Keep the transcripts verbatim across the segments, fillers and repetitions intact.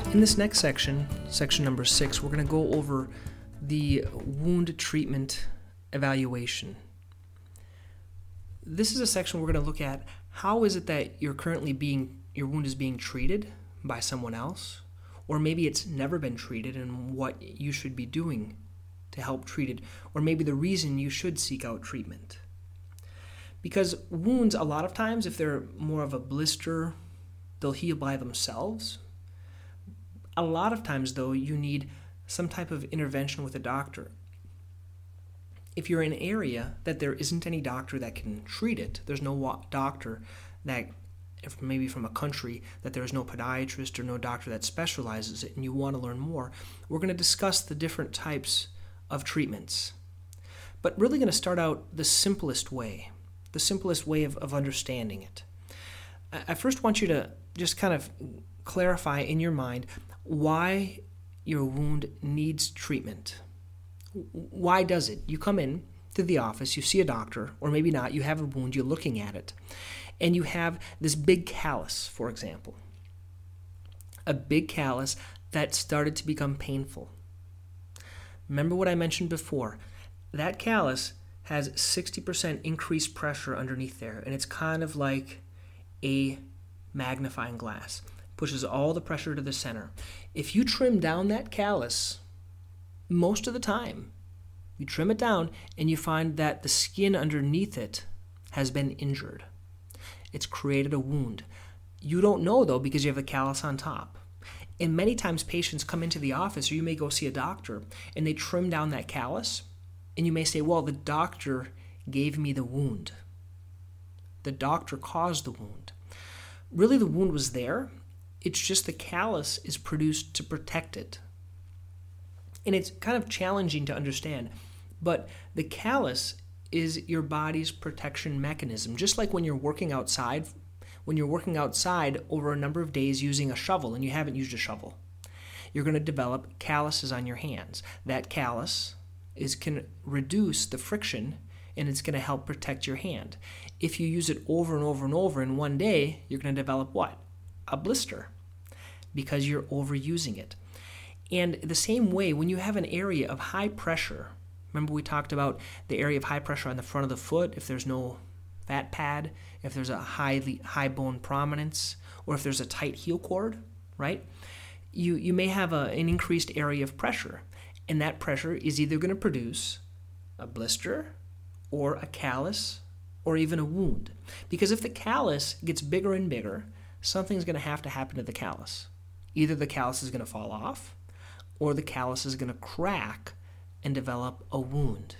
In this next section, section number six, we're going to go over the wound treatment evaluation. This is a section we're going to look at how is it that you're currently being, your wound is being treated by someone else, or maybe it's never been treated and what you should be doing to help treat it, or maybe the reason you should seek out treatment. Because wounds, a lot of times, if they're more of a blister, they'll heal by themselves. A lot of times, though, you need some type of intervention with a doctor. If you're in an area that there isn't any doctor that can treat it, there's no doctor that, if maybe from a country, that there's no podiatrist or no doctor that specializes it, and you want to learn more, we're going to discuss the different types of treatments. But really going to start out the simplest way, the simplest way of, of understanding it. I first want you to just kind of clarify in your mind why your wound needs treatment. Why does it? You come in to the office, you see a doctor, or maybe not, you have a wound, you're looking at it, and you have this big callus, for example. A big callus that started to become painful. Remember what I mentioned before. That callus has sixty percent increased pressure underneath there, and it's kind of like a magnifying glass. Pushes all the pressure to the center. If you trim down that callus, most of the time, you trim it down and you find that the skin underneath it has been injured. It's created a wound. You don't know, though, because you have a callus on top. And many times patients come into the office, or you may go see a doctor, and they trim down that callus, and you may say, well, the doctor gave me the wound. The doctor caused the wound. Really, the wound was there. It's just the callus is produced to protect it. And it's kind of challenging to understand, but the callus is your body's protection mechanism. Just like when you're working outside, when you're working outside over a number of days using a shovel and you haven't used a shovel, you're going to develop calluses on your hands. That callus is can reduce the friction and it's going to help protect your hand. If you use it over and over and over in one day, you're going to develop what? A blister, because you're overusing it. And the same way, when you have an area of high pressure, remember we talked about the area of high pressure on the front of the foot, if there's no fat pad, if there's a highly high bone prominence, or if there's a tight heel cord, right? You you may have a, an increased area of pressure, and that pressure is either going to produce a blister or a callus or even a wound. Because if the callus gets bigger and bigger, something's going to have to happen to the callus. Either the callus is going to fall off, or the callus is going to crack and develop a wound.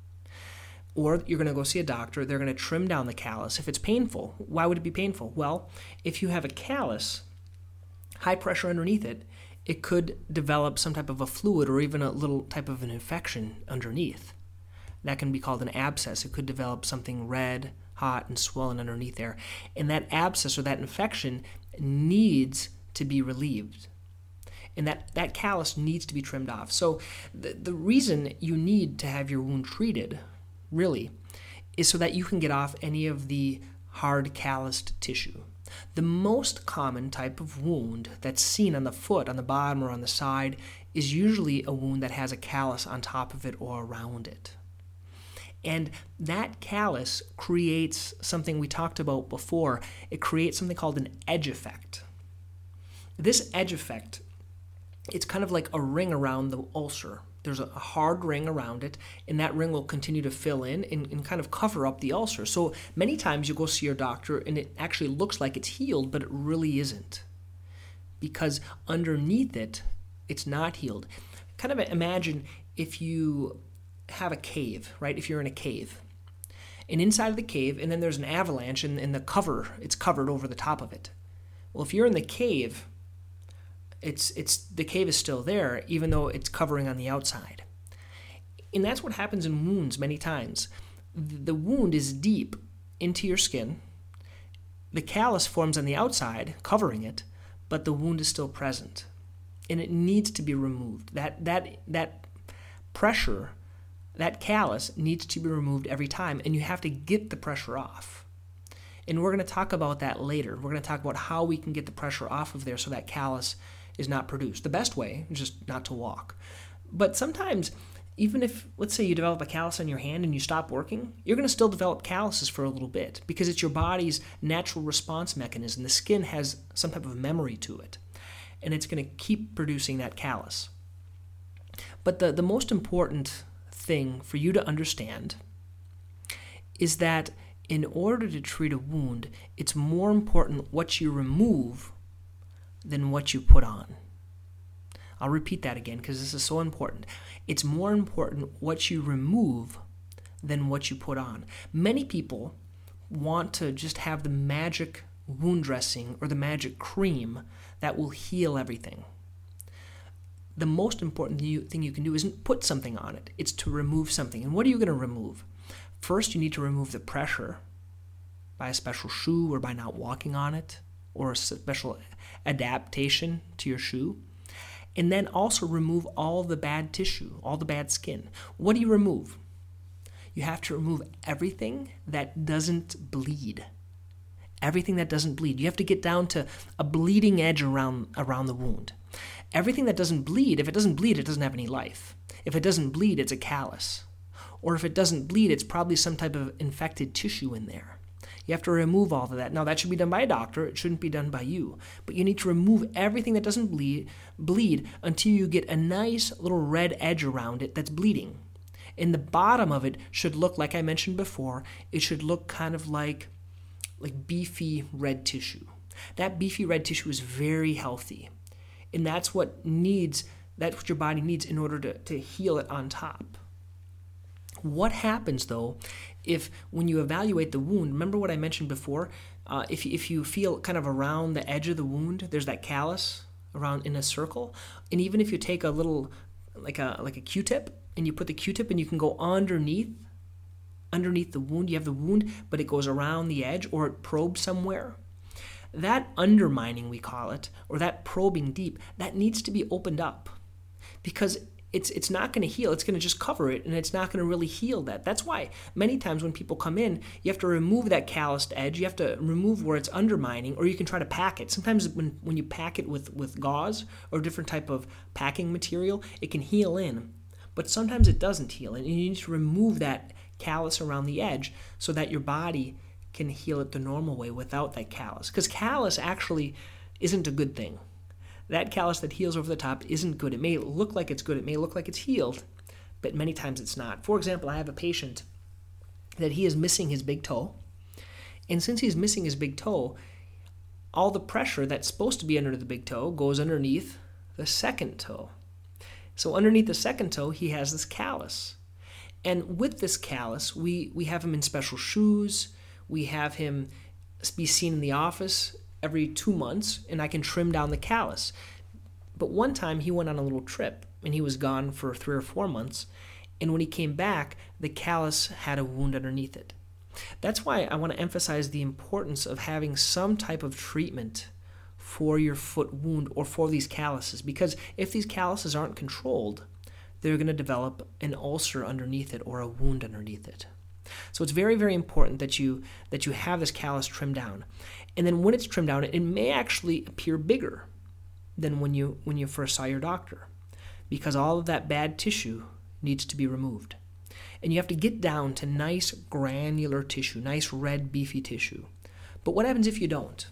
Or you're going to go see a doctor, they're going to trim down the callus. If it's painful, why would it be painful? Well, if you have a callus, high pressure underneath it, it could develop some type of a fluid or even a little type of an infection underneath. That can be called an abscess. It could develop something red, hot, and swollen underneath there. And that abscess or that infection needs to be relieved. And that, that callus needs to be trimmed off. So the, the reason you need to have your wound treated, really, is so that you can get off any of the hard calloused tissue. The most common type of wound that's seen on the foot, on the bottom or on the side, is usually a wound that has a callus on top of it or around it. And that callus creates something we talked about before. It creates something called an edge effect. This edge effect, it's kind of like a ring around the ulcer. There's a hard ring around it, and that ring will continue to fill in and, and kind of cover up the ulcer. So many times you go see your doctor, and it actually looks like it's healed, but it really isn't. Because underneath it, it's not healed. Kind of imagine if you have a cave, right? If you're in a cave, and inside of the cave, and then there's an avalanche, and, and the cover, it's covered over the top of it. Well, if you're in the cave, it's it's the cave is still there, even though it's covering on the outside. And that's what happens in wounds many times. The wound is deep into your skin. The callus forms on the outside, covering it, but the wound is still present, and it needs to be removed. That that that pressure, that callus needs to be removed every time, and you have to get the pressure off. And we're going to talk about that later. We're going to talk about how we can get the pressure off of there so that callus is not produced. The best way is just not to walk. But sometimes, even if, let's say you develop a callus on your hand and you stop working, you're going to still develop calluses for a little bit because it's your body's natural response mechanism. The skin has some type of memory to it, and it's going to keep producing that callus. But the, the most important thing for you to understand is that in order to treat a wound, it's more important what you remove than what you put on. I'll repeat that again because this is so important. It's more important what you remove than what you put on. Many people want to just have the magic wound dressing or the magic cream that will heal everything. The most important thing you can do isn't put something on it. It's to remove something. And what are you going to remove? First, you need to remove the pressure by a special shoe or by not walking on it or a special adaptation to your shoe. And then also remove all the bad tissue, all the bad skin. What do you remove? You have to remove everything that doesn't bleed. Everything that doesn't bleed. You have to get down to a bleeding edge around, around the wound. Everything that doesn't bleed, if it doesn't bleed, it doesn't have any life. If it doesn't bleed, it's a callus. Or if it doesn't bleed, it's probably some type of infected tissue in there. You have to remove all of that. Now, that should be done by a doctor. It shouldn't be done by you. But you need to remove everything that doesn't bleed, bleed until you get a nice little red edge around it that's bleeding. And the bottom of it should look, like I mentioned before, it should look kind of like, like beefy red tissue. That beefy red tissue is very healthy. And that's what needs, that's what your body needs in order to, to heal it on top. What happens, though, if when you evaluate the wound, remember what I mentioned before, uh, if, if you feel kind of around the edge of the wound, there's that callus around in a circle, and even if you take a little, like a like a Q-tip, and you put the Q-tip and you can go underneath, underneath the wound, you have the wound, but it goes around the edge, or it probes somewhere. That undermining, we call it, or that probing deep, that needs to be opened up, because It's it's not going to heal. It's going to just cover it, and it's not going to really heal that. That's why many times when people come in, you have to remove that calloused edge. You have to remove where it's undermining, or you can try to pack it. Sometimes when, when you pack it with, with gauze or different type of packing material, it can heal in. But sometimes it doesn't heal, and you need to remove that callus around the edge so that your body can heal it the normal way without that callus. Because callus actually isn't a good thing. That callus that heals over the top isn't good. It may look like it's good. It may look like it's healed, but many times it's not. For example, I have a patient that he is missing his big toe, and since he's missing his big toe, all the pressure that's supposed to be under the big toe goes underneath the second toe. So underneath the second toe, he has this callus. And with this callus, we, we have him in special shoes. We have him be seen in the office every two months, and I can trim down the callus. But one time he went on a little trip, and he was gone for three or four months, and when he came back, the callus had a wound underneath it. That's why I want to emphasize the importance of having some type of treatment for your foot wound or for these calluses, because if these calluses aren't controlled, they're going to develop an ulcer underneath it or a wound underneath it. So it's very, very important that you that you have this callus trimmed down. And then when it's trimmed down, it may actually appear bigger than when you when you first saw your doctor, because all of that bad tissue needs to be removed. And you have to get down to nice granular tissue, nice red beefy tissue. But what happens if you don't?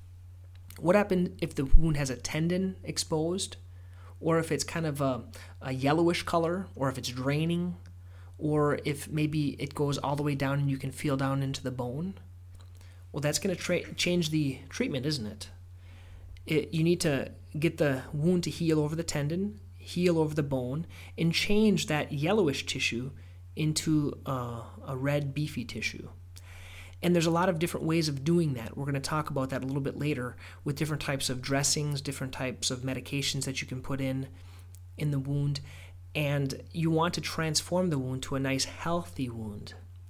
What happens if the wound has a tendon exposed, or if it's kind of a, a yellowish color, or if it's draining, or if maybe it goes all the way down and you can feel down into the bone? Well, that's going to tra- change the treatment, isn't it? it? You need to get the wound to heal over the tendon, heal over the bone, and change that yellowish tissue into a, a red, beefy tissue. And there's a lot of different ways of doing that. We're going to talk about that a little bit later with different types of dressings, different types of medications that you can put in in the wound. And you want to transform the wound to a nice, healthy wound.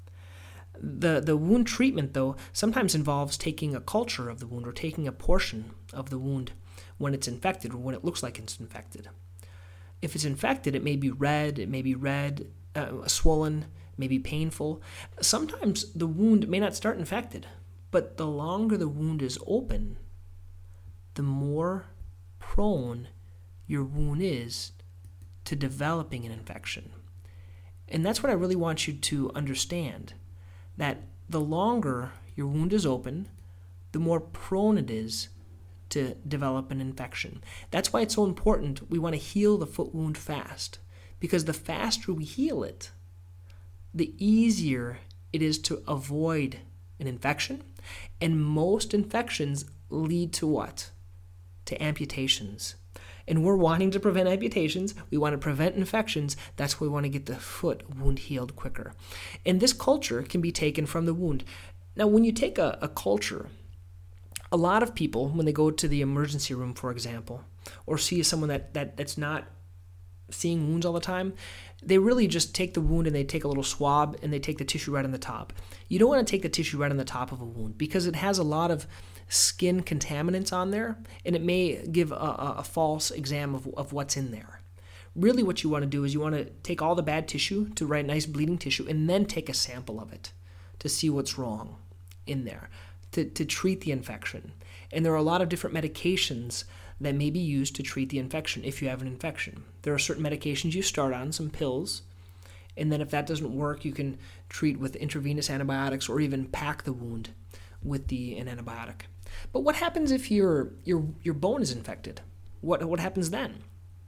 The the wound treatment, though, sometimes involves taking a culture of the wound or taking a portion of the wound when it's infected or when it looks like it's infected. If it's infected, it may be red, it may be red, uh, swollen, may be painful. Sometimes the wound may not start infected, but the longer the wound is open, the more prone your wound is to developing an infection. And that's what I really want you to understand, that the longer your wound is open, the more prone it is to develop an infection. That's why it's so important we want to heal the foot wound fast, because the faster we heal it, the easier it is to avoid an infection. And most infections lead to what? To amputations. And we're wanting to prevent amputations. We want to prevent infections. That's why we want to get the foot wound healed quicker. And this culture can be taken from the wound. Now, when you take a, a culture, a lot of people, when they go to the emergency room, for example, or see someone that, that that's not seeing wounds all the time, they really just take the wound and they take a little swab and they take the tissue right on the top. You don't want to take the tissue right on the top of a wound because it has a lot of skin contaminants on there, and it may give a, a, a false exam of, of what's in there. Really what you want to do is you want to take all the bad tissue to write nice bleeding tissue and then take a sample of it to see what's wrong in there, to, to treat the infection. And there are a lot of different medications that may be used to treat the infection if you have an infection. There are certain medications you start on, some pills, and then if that doesn't work, you can treat with intravenous antibiotics or even pack the wound with the an antibiotic. But what happens if your your your bone is infected? What what happens then?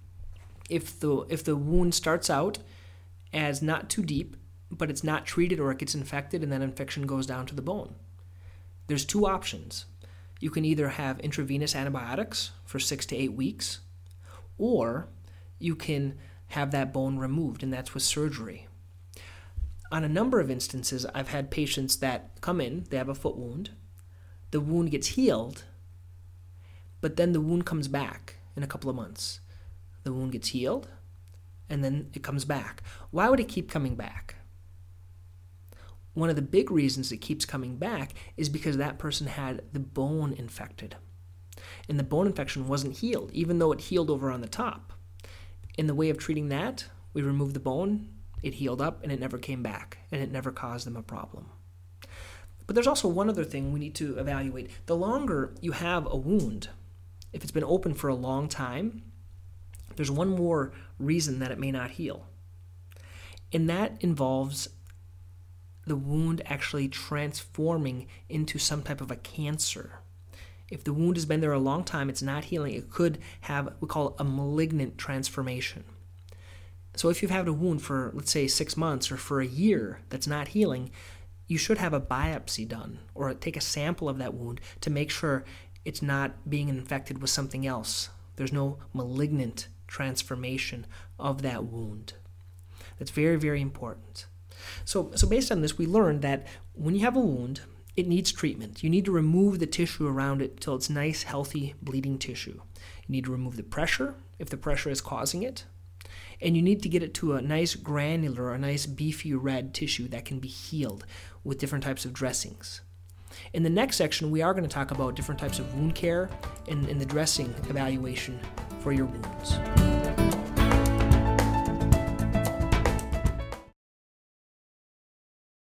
If the if the wound starts out as not too deep, but it's not treated or it gets infected and that infection goes down to the bone, there's two options. You can either have intravenous antibiotics for six to eight weeks, or you can have that bone removed, and that's with surgery. On a number of instances, I've had patients that come in, they have a foot wound, the wound gets healed, but then the wound comes back in a couple of months. The wound gets healed, and then it comes back. Why would it keep coming back? One of the big reasons it keeps coming back is because that person had the bone infected. And the bone infection wasn't healed, even though it healed over on the top. In the way of treating that, we removed the bone, it healed up, and it never came back, and it never caused them a problem. But there's also one other thing we need to evaluate. The longer you have a wound, if it's been open for a long time, there's one more reason that it may not heal. And that involves the wound actually transforming into some type of a cancer. If the wound has been there a long time, it's not healing, it could have, we call it a malignant transformation. So if you've had a wound for, let's say, six months or for a year that's not healing, you should have a biopsy done or take a sample of that wound to make sure it's not being infected with something else. There's no malignant transformation of that wound. That's very, very important. So, so based on this, we learned that when you have a wound, it needs treatment. You need to remove the tissue around it till it's nice, healthy, bleeding tissue. You need to remove the pressure if the pressure is causing it. And you need to get it to a nice granular, a nice beefy red tissue that can be healed with different types of dressings. In the next section, we are going to talk about different types of wound care and, and the dressing evaluation for your wounds.